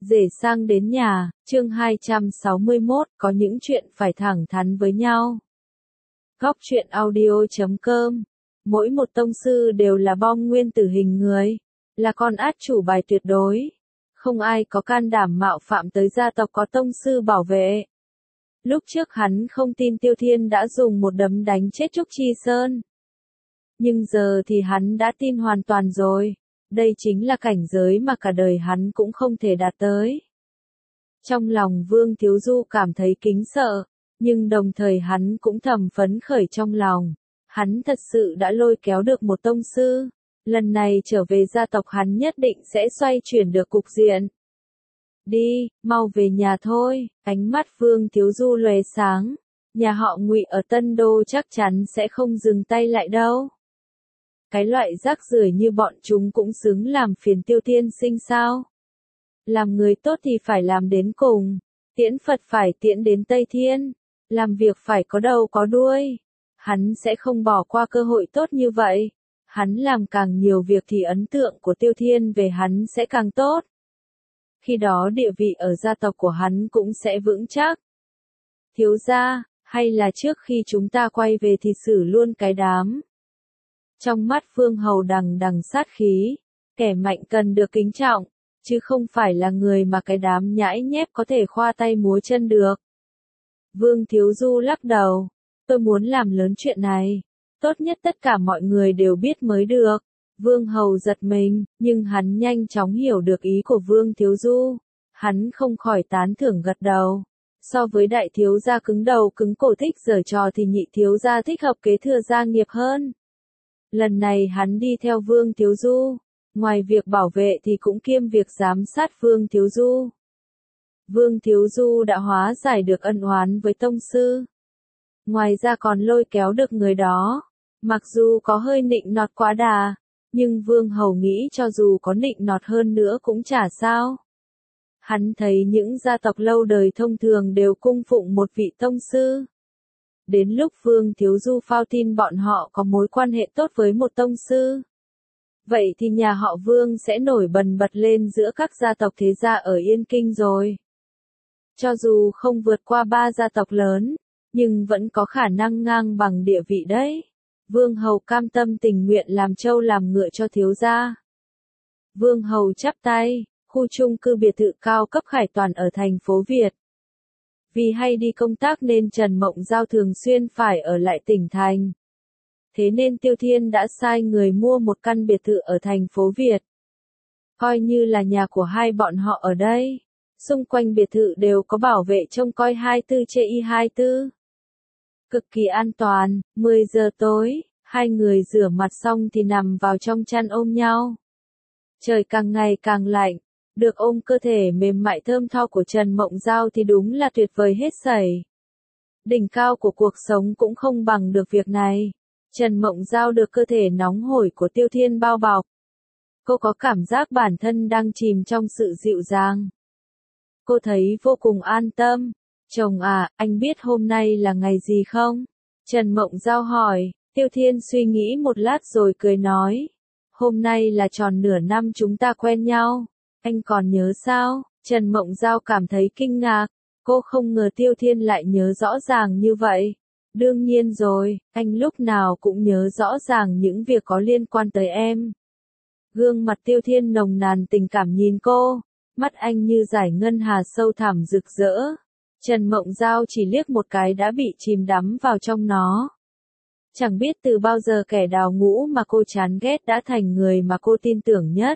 Rể sang đến nhà, chương 261, có những chuyện phải thẳng thắn với nhau. Góc truyện audio.com. Mỗi một tông sư đều là bom nguyên tử hình người, là con át chủ bài tuyệt đối. Không ai có can đảm mạo phạm tới gia tộc có tông sư bảo vệ. Lúc trước hắn không tin Tiêu Thiên đã dùng một đấm đánh chết Trúc Chi Sơn. Nhưng giờ thì hắn đã tin hoàn toàn rồi. Đây chính là cảnh giới mà cả đời hắn cũng không thể đạt tới. Trong lòng Vương Thiếu Du cảm thấy kính sợ, nhưng đồng thời hắn cũng thầm phấn khởi trong lòng. Hắn thật sự đã lôi kéo được một tông sư. Lần này trở về gia tộc hắn nhất định sẽ xoay chuyển được cục diện. Đi, mau về nhà thôi. Ánh mắt Vương Thiếu Du lóe sáng. Nhà họ Ngụy ở Tân Đô chắc chắn sẽ không dừng tay lại đâu. Cái loại rác rưởi như bọn chúng cũng xứng làm phiền Tiêu Tiên Sinh sao? Làm người tốt thì phải làm đến cùng. Tiễn Phật phải tiễn đến Tây Thiên. Làm việc phải có đầu có đuôi. Hắn sẽ không bỏ qua cơ hội tốt như vậy. Hắn làm càng nhiều việc thì ấn tượng của Tiêu Thiên về hắn sẽ càng tốt. Khi đó địa vị ở gia tộc của hắn cũng sẽ vững chắc. Thiếu gia, hay là trước khi chúng ta quay về thì xử luôn cái đám. Trong mắt Vương Hầu đằng đằng sát khí, kẻ mạnh cần được kính trọng, chứ không phải là người mà cái đám nhãi nhép có thể khoa tay múa chân được. Vương Thiếu Du lắc đầu, tôi muốn làm lớn chuyện này, tốt nhất tất cả mọi người đều biết mới được. Vương Hầu giật mình, nhưng hắn nhanh chóng hiểu được ý của Vương Thiếu Du, hắn không khỏi tán thưởng gật đầu. So với đại thiếu gia cứng đầu cứng cổ thích giở trò thì nhị thiếu gia thích hợp kế thừa gia nghiệp hơn. Lần này hắn đi theo Vương Thiếu Du, ngoài việc bảo vệ thì cũng kiêm việc giám sát Vương Thiếu Du. Vương Thiếu Du đã hóa giải được ân oán với tông sư. Ngoài ra còn lôi kéo được người đó. Mặc dù có hơi nịnh nọt quá đà, nhưng Vương Hầu nghĩ cho dù có nịnh nọt hơn nữa cũng chả sao. Hắn thấy những gia tộc lâu đời thông thường đều cung phụng một vị tông sư. Đến lúc Vương Thiếu Du phao tin bọn họ có mối quan hệ tốt với một tông sư. Vậy thì nhà họ Vương sẽ nổi bần bật lên giữa các gia tộc thế gia ở Yên Kinh rồi. Cho dù không vượt qua 3 gia tộc lớn, nhưng vẫn có khả năng ngang bằng địa vị đấy. Vương Hầu cam tâm tình nguyện làm trâu làm ngựa cho thiếu gia. Vương Hầu chắp tay, khu chung cư biệt thự cao cấp Khải Toàn ở thành phố Việt. Vì hay đi công tác nên Trần Mộng Giao thường xuyên phải ở lại tỉnh thành. Thế nên Tiêu Thiên đã sai người mua một căn biệt thự ở thành phố Việt. Coi như là nhà của hai bọn họ ở đây. Xung quanh biệt thự đều có bảo vệ trông coi 24/24. Cực kỳ an toàn. 10 giờ tối, hai người rửa mặt xong thì nằm vào trong chăn ôm nhau. Trời càng ngày càng lạnh. Được ôm cơ thể mềm mại thơm tho của Trần Mộng Giao thì đúng là tuyệt vời hết sảy. Đỉnh cao của cuộc sống cũng không bằng được việc này. Trần Mộng Giao được cơ thể nóng hổi của Tiêu Thiên bao bọc. Cô có cảm giác bản thân đang chìm trong sự dịu dàng. Cô thấy vô cùng an tâm. Chồng à, anh biết hôm nay là ngày gì không? Trần Mộng Giao hỏi. Tiêu Thiên suy nghĩ một lát rồi cười nói. Hôm nay là tròn nửa năm chúng ta quen nhau. Anh còn nhớ sao? Trần Mộng Giao cảm thấy kinh ngạc. Cô không ngờ Tiêu Thiên lại nhớ rõ ràng như vậy. Đương nhiên rồi, anh lúc nào cũng nhớ rõ ràng những việc có liên quan tới em. Gương mặt Tiêu Thiên nồng nàn tình cảm nhìn cô. Mắt anh như dải ngân hà sâu thẳm rực rỡ. Trần Mộng Giao chỉ liếc một cái đã bị chìm đắm vào trong nó. Chẳng biết từ bao giờ kẻ đào ngũ mà cô chán ghét đã thành người mà cô tin tưởng nhất.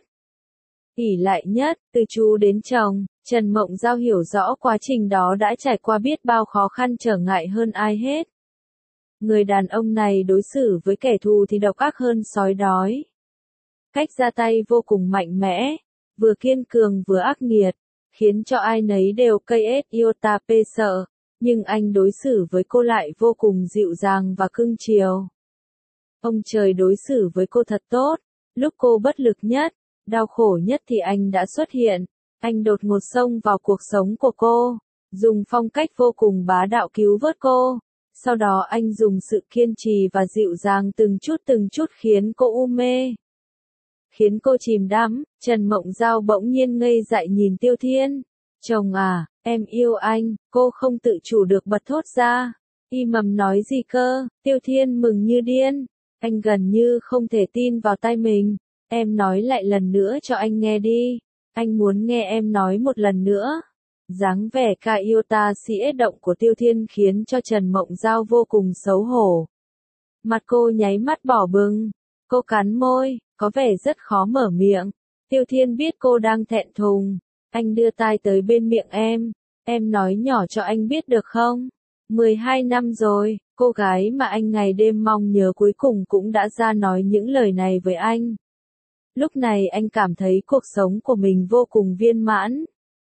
ỷ lại nhất, từ chú đến chồng, Trần Mộng Giao hiểu rõ quá trình đó đã trải qua biết bao khó khăn trở ngại hơn ai hết. Người đàn ông này đối xử với kẻ thù thì độc ác hơn sói đói. Cách ra tay vô cùng mạnh mẽ, vừa kiên cường vừa ác nghiệt, khiến cho ai nấy đều cây iota pê sợ, nhưng anh đối xử với cô lại vô cùng dịu dàng và cưng chiều. Ông trời đối xử với cô thật tốt, lúc cô bất lực nhất, đau khổ nhất thì anh đã xuất hiện, anh đột ngột xông vào cuộc sống của cô, dùng phong cách vô cùng bá đạo cứu vớt cô, sau đó anh dùng sự kiên trì và dịu dàng từng chút khiến cô u mê. khiến cô chìm đắm. Trần Mộng Giao bỗng nhiên ngây dại nhìn Tiêu Thiên. Chồng à, em yêu anh, cô không tự chủ được bật thốt ra. Y Mầm nói gì cơ? Tiêu Thiên mừng như điên. Anh gần như không thể tin vào tai mình. Em nói lại lần nữa cho anh nghe đi. Anh muốn nghe em nói một lần nữa. Dáng vẻ ca yêu ta sĩ động của Tiêu Thiên khiến cho Trần Mộng Giao vô cùng xấu hổ. Mặt cô nháy mắt đỏ bừng. Cô cắn môi, có vẻ rất khó mở miệng. Tiêu Thiên biết cô đang thẹn thùng. Anh đưa tai tới bên miệng em nói nhỏ cho anh biết được không? 12 năm rồi, cô gái mà anh ngày đêm mong nhớ cuối cùng cũng đã ra nói những lời này với anh. Lúc này anh cảm thấy cuộc sống của mình vô cùng viên mãn.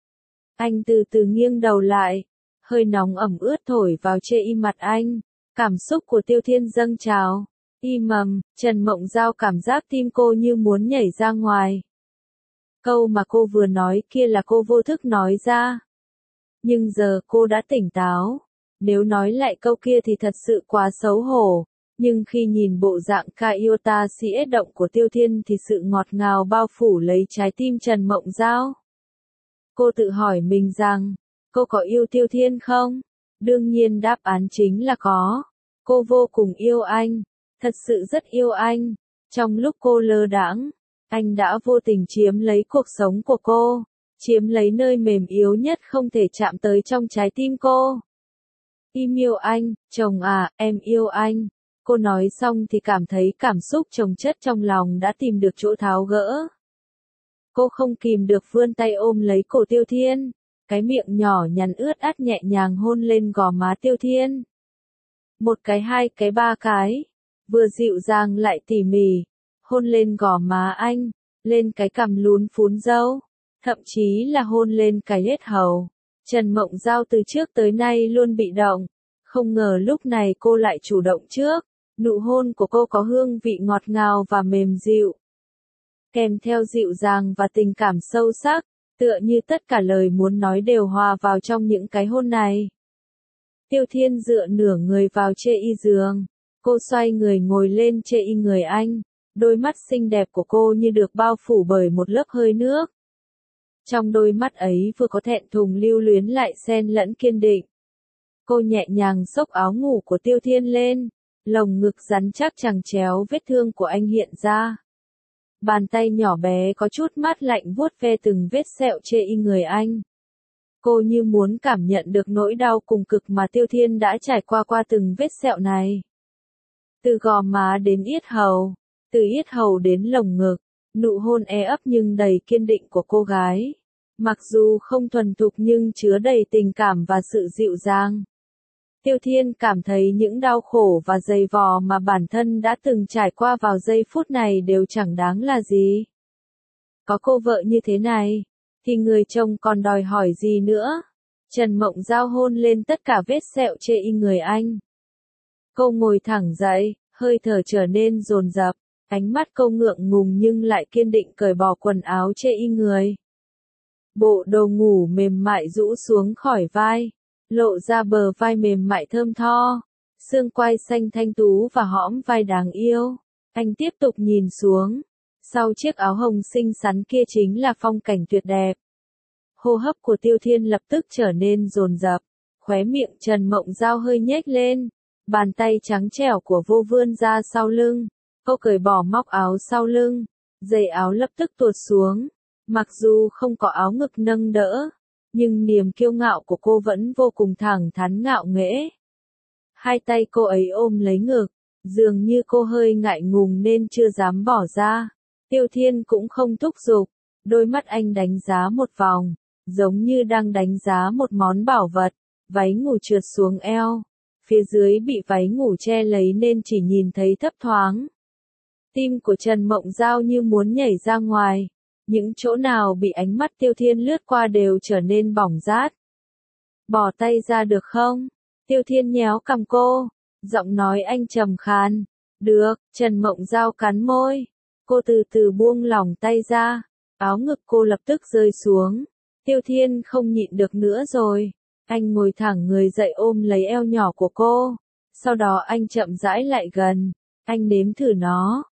Anh từ từ nghiêng đầu lại, hơi nóng ẩm ướt thổi vào trên y mặt anh. Cảm xúc của Tiêu Thiên dâng trào. Y Mầm, Trần Mộng Giao cảm giác tim cô như muốn nhảy ra ngoài. Câu mà cô vừa nói kia là cô vô thức nói ra. Nhưng giờ cô đã tỉnh táo. Nếu nói lại câu kia thì thật sự quá xấu hổ. Nhưng khi nhìn bộ dạng ca yêu ta sĩ động của Tiêu Thiên thì sự ngọt ngào bao phủ lấy trái tim Trần Mộng Giao. Cô tự hỏi mình rằng, cô có yêu Tiêu Thiên không? Đương nhiên đáp án chính là có. Cô vô cùng yêu anh. Thật sự rất yêu anh. Trong lúc cô lơ đãng, anh đã vô tình chiếm lấy cuộc sống của cô. Chiếm lấy nơi mềm yếu nhất không thể chạm tới trong trái tim cô. Im yêu anh, chồng à, em yêu anh. Cô nói xong thì cảm thấy cảm xúc chồng chất trong lòng đã tìm được chỗ tháo gỡ. Cô không kìm được vươn tay ôm lấy cổ Tiêu Thiên. Cái miệng nhỏ nhắn ướt át nhẹ nhàng hôn lên gò má Tiêu Thiên. Một cái, hai cái, ba cái. Vừa dịu dàng lại tỉ mỉ. Hôn lên gò má anh. Lên cái cằm lún phún râu. Thậm chí là hôn lên cái yết hầu. Trần Mộng Giao từ trước tới nay luôn bị động. Không ngờ lúc này cô lại chủ động trước. Nụ hôn của cô có hương vị ngọt ngào và mềm dịu. Kèm theo dịu dàng và tình cảm sâu sắc. Tựa như tất cả lời muốn nói đều hòa vào trong những cái hôn này. Tiêu Thiên dựa nửa người vào chê y giường. Cô xoay người ngồi lên chê y người anh. Đôi mắt xinh đẹp của cô như được bao phủ bởi một lớp hơi nước. Trong đôi mắt ấy vừa có thẹn thùng lưu luyến lại xen lẫn kiên định. Cô nhẹ nhàng xốc áo ngủ của Tiêu Thiên lên. Lồng ngực rắn chắc chằng chéo vết thương của anh hiện ra. Bàn tay nhỏ bé có chút mát lạnh vuốt ve từng vết sẹo chê y người anh. Cô như muốn cảm nhận được nỗi đau cùng cực mà Tiêu Thiên đã trải qua từng vết sẹo này. Từ gò má đến yết hầu, từ yết hầu đến lồng ngực, nụ hôn ấp nhưng đầy kiên định của cô gái. Mặc dù không thuần thục nhưng chứa đầy tình cảm và sự dịu dàng. Tiêu Thiên cảm thấy những đau khổ và dày vò mà bản thân đã từng trải qua vào giây phút này đều chẳng đáng là gì. Có cô vợ như thế này, thì người chồng còn đòi hỏi gì nữa? Trần Mộng Giao hôn lên tất cả vết sẹo chê y người anh. Cô ngồi thẳng dậy, hơi thở trở nên dồn dập, ánh mắt cô ngượng ngùng nhưng lại kiên định cởi bỏ quần áo chê y người. Bộ đồ ngủ mềm mại rũ xuống khỏi vai, lộ ra bờ vai mềm mại thơm tho, xương quai xanh thanh tú và hõm vai đáng yêu. Anh tiếp tục nhìn xuống. Sau chiếc áo hồng xinh xắn kia chính là phong cảnh tuyệt đẹp. Hô hấp của Tiêu Thiên lập tức trở nên dồn dập, khóe miệng Trần Mộng Giao hơi nhếch lên, bàn tay trắng trẻo của vô vươn ra sau lưng. Cô cởi bỏ móc áo sau lưng, dây áo lập tức tuột xuống. Mặc dù không có áo ngực nâng đỡ, nhưng niềm kiêu ngạo của cô vẫn vô cùng thẳng thắn ngạo nghễ. Hai tay cô ấy ôm lấy ngực, dường như cô hơi ngại ngùng nên chưa dám bỏ ra. Tiêu Thiên cũng không thúc giục, đôi mắt anh đánh giá một vòng, giống như đang đánh giá một món bảo vật. Váy ngủ trượt xuống eo, phía dưới bị váy ngủ che lấy nên chỉ nhìn thấy thấp thoáng. Tim của Trần Mộng Giao như muốn nhảy ra ngoài, những chỗ nào bị ánh mắt Tiêu Thiên lướt qua đều trở nên bỏng rát. Bỏ tay ra được không? Tiêu Thiên nhéo cằm cô, giọng nói anh trầm khàn. Được, Trần Mộng Giao cắn môi. Cô từ từ buông lỏng tay ra, áo ngực cô lập tức rơi xuống. Tiêu Thiên không nhịn được nữa rồi. Anh ngồi thẳng người dậy ôm lấy eo nhỏ của cô. Sau đó anh chậm rãi lại gần. Anh nếm thử nó.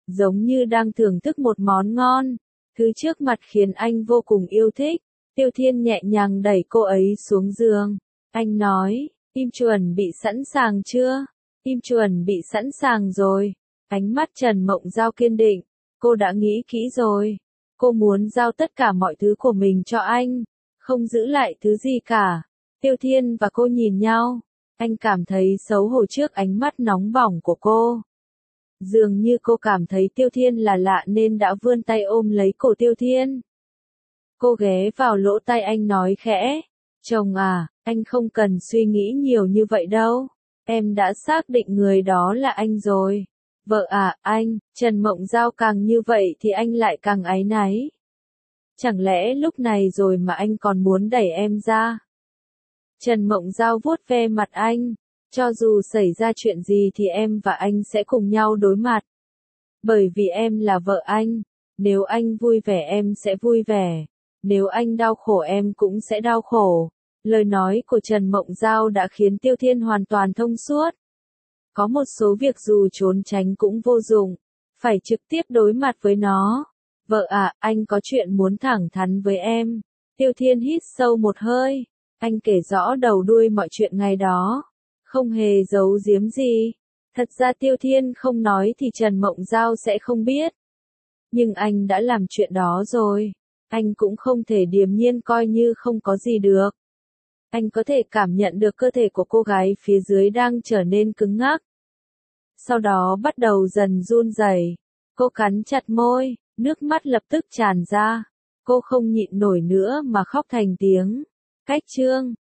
giống như đang thưởng thức một món ngon. Thứ trước mặt khiến anh vô cùng yêu thích. Tiêu Thiên nhẹ nhàng đẩy cô ấy xuống giường. Anh nói, tim chuẩn bị sẵn sàng chưa? Tim chuẩn bị sẵn sàng rồi. Ánh mắt Trần Mộng Giao kiên định. Cô đã nghĩ kỹ rồi. Cô muốn giao tất cả mọi thứ của mình cho anh. Không giữ lại thứ gì cả. Tiêu Thiên và cô nhìn nhau. Anh cảm thấy xấu hổ trước ánh mắt nóng bỏng của cô. Dường như cô cảm thấy Tiêu Thiên là lạ nên đã vươn tay ôm lấy cổ Tiêu Thiên. Cô ghé vào lỗ tai anh nói khẽ. Chồng à, anh không cần suy nghĩ nhiều như vậy đâu. Em đã xác định người đó là anh rồi. Vợ à, anh, Trần Mộng Giao càng như vậy thì anh lại càng áy náy. Chẳng lẽ lúc này rồi mà anh còn muốn đẩy em ra? Trần Mộng Giao vuốt ve mặt anh. Cho dù xảy ra chuyện gì thì em và anh sẽ cùng nhau đối mặt. Bởi vì em là vợ anh. Nếu anh vui vẻ em sẽ vui vẻ. Nếu anh đau khổ em cũng sẽ đau khổ. Lời nói của Trần Mộng Giao đã khiến Tiêu Thiên hoàn toàn thông suốt. Có một số việc dù trốn tránh cũng vô dụng. Phải trực tiếp đối mặt với nó. Vợ à, anh có chuyện muốn thẳng thắn với em. Tiêu Thiên hít sâu một hơi. Anh kể rõ đầu đuôi mọi chuyện ngày đó. Không hề giấu giếm gì. Thật ra Tiêu Thiên không nói thì Trần Mộng Giao sẽ không biết. Nhưng anh đã làm chuyện đó rồi. Anh cũng không thể điềm nhiên coi như không có gì được. Anh có thể cảm nhận được cơ thể của cô gái phía dưới đang trở nên cứng ngắc. Sau đó bắt đầu dần run rẩy. Cô cắn chặt môi, nước mắt lập tức tràn ra. Cô không nhịn nổi nữa mà khóc thành tiếng. Cách chương